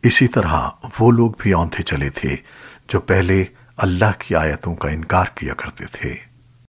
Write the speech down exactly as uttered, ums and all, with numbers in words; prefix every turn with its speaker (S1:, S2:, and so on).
S1: इसी तरह वो लोग भी औंधे चले थे जो पहले अल्लाह की आयतों का इनकार किया करते थे।